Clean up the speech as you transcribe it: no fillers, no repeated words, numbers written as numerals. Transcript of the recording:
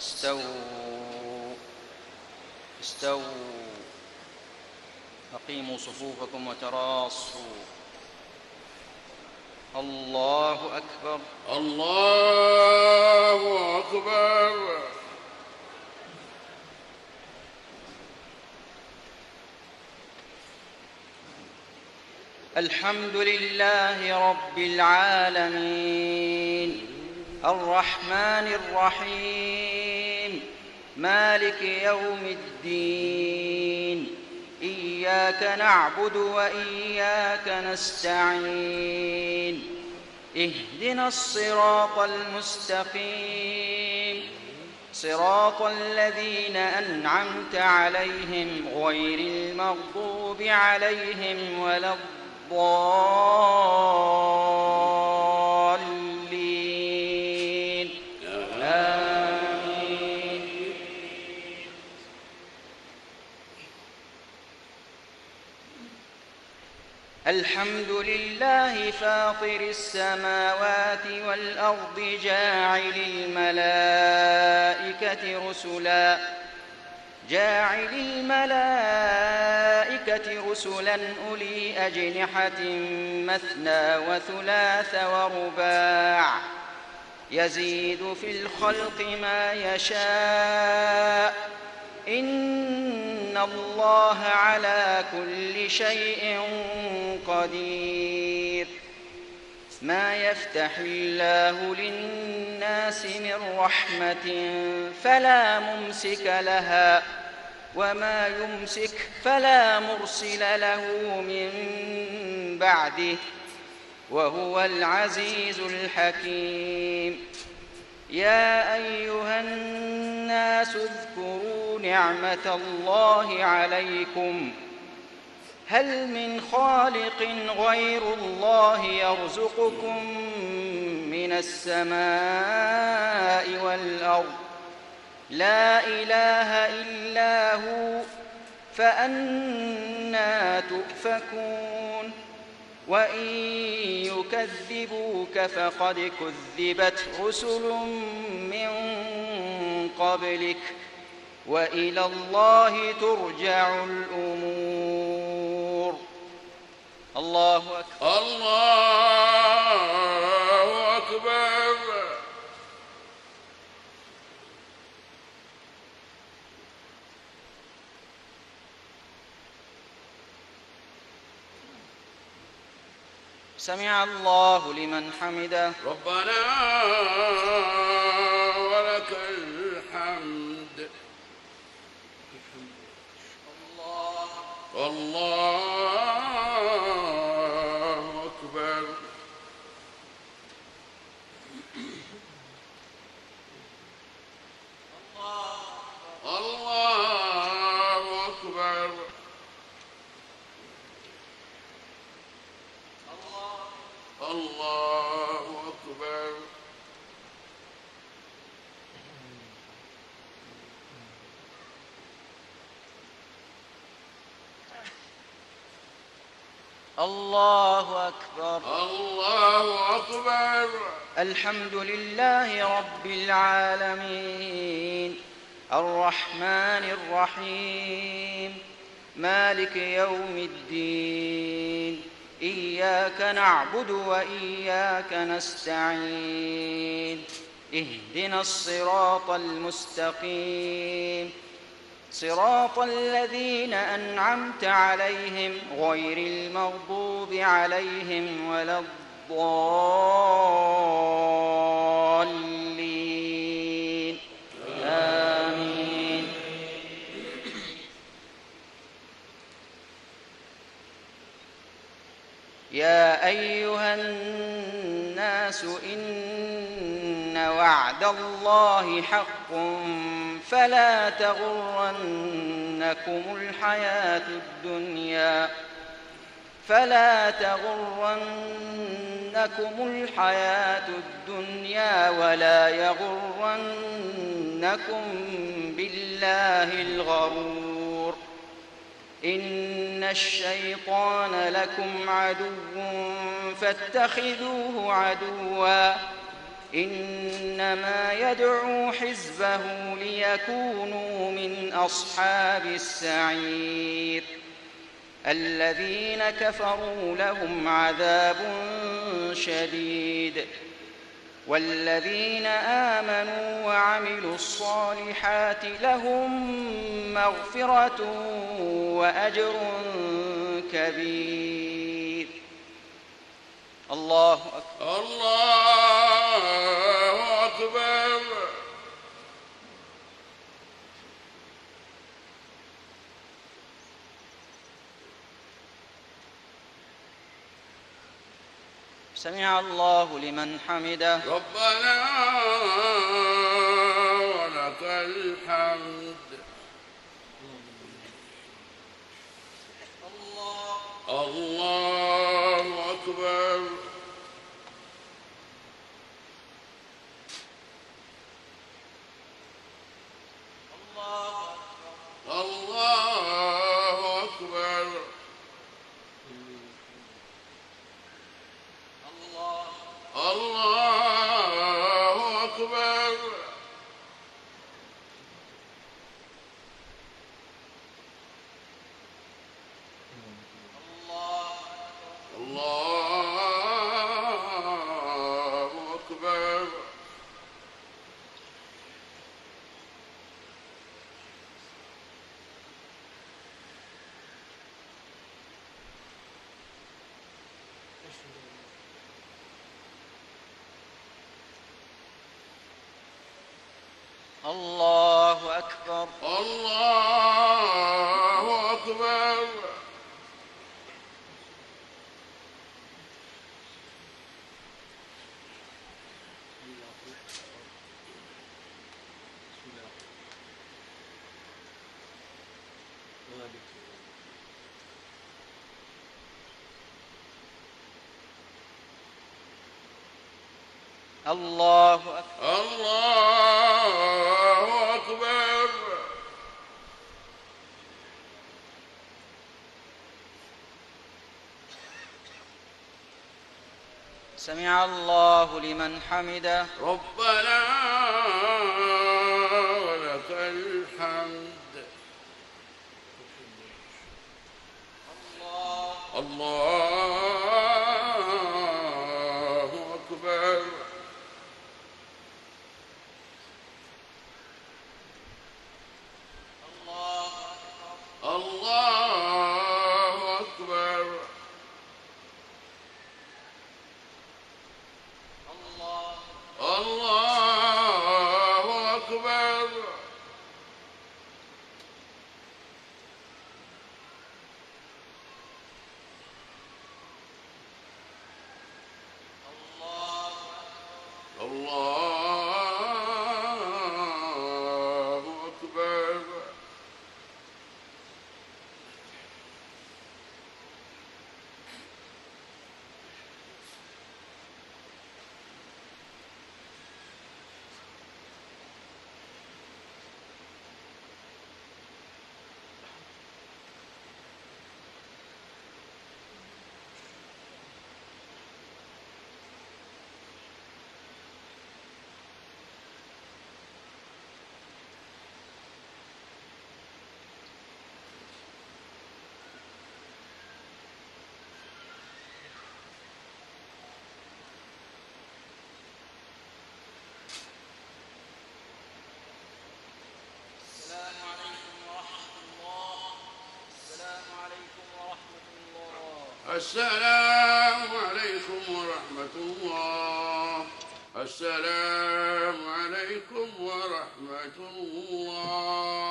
استووا استووا. أقيموا صفوفكم وتراصوا. الله أكبر. الله أكبر. الحمد لله رب العالمين الرحمن الرحيم مالك يوم الدين إياك نعبد وإياك نستعين اهدنا الصراط المستقيم صراط الذين أنعمت عليهم غير المغضوب عليهم ولا الضالين آمين. الحمد لله فاطر السماوات والأرض جاعل الملائكة رسلا أولي أجنحة مثنى وثلاث ورباع يزيد في الخلق ما يشاء إن الله على كل شيء قدير. ما يفتح الله للناس من رحمة فلا ممسك لها وما يمسك فلا مرسل له من بعده وهو العزيز الحكيم. يا أيها الناس اذكروا نعمة الله عليكم هل من خالق غير الله يرزقكم من السماء والأرض لا إله إلا هو فأنى تؤفكون. وإن يكذبوك فقد كذبت رسل من قبلك وإلى الله ترجع الأمور. الله أكبر. الله أكبر. سمع الله لمن حمده. ربنا ولك الحمد. الله أكبر. الله أكبر. الله أكبر. الله أكبر. الله أكبر. الحمد لله رب العالمين الرحمن الرحيم مالك يوم الدين إياك نعبد وإياك نستعين اهدنا الصراط المستقيم صراط الذين أنعمت عليهم غير المغضوب عليهم ولا الضالين آمين. يا أيها الناس إن وعد الله حق فلا تغرنكم الحياة الدنيا ولا يغرنكم بالله الغرور. إن الشيطان لكم عدو فاتخذوه عدوا إنما يدعو حزبه ليكونوا من أصحاب السعير الذين كفروا لهم عذاب شديد والذين آمنوا وعملوا الصالحات لهم مغفرة وأجر كبير. الله أكبر. الله أكبر. سمع الله لمن حمده. ربنا ولك الحمد. الله أكبر. الله أكبر. الله أكبر. الله أكبر. الله أكبر. الله أكبر. الله أكبر. الله أكبر. سمع الله لمن حمده. ربنا ولك الحمد. الله أكبر. الله أكبر. الله أكبر. الله أكبر. السلام عليكم ورحمة الله. السلام عليكم ورحمة الله.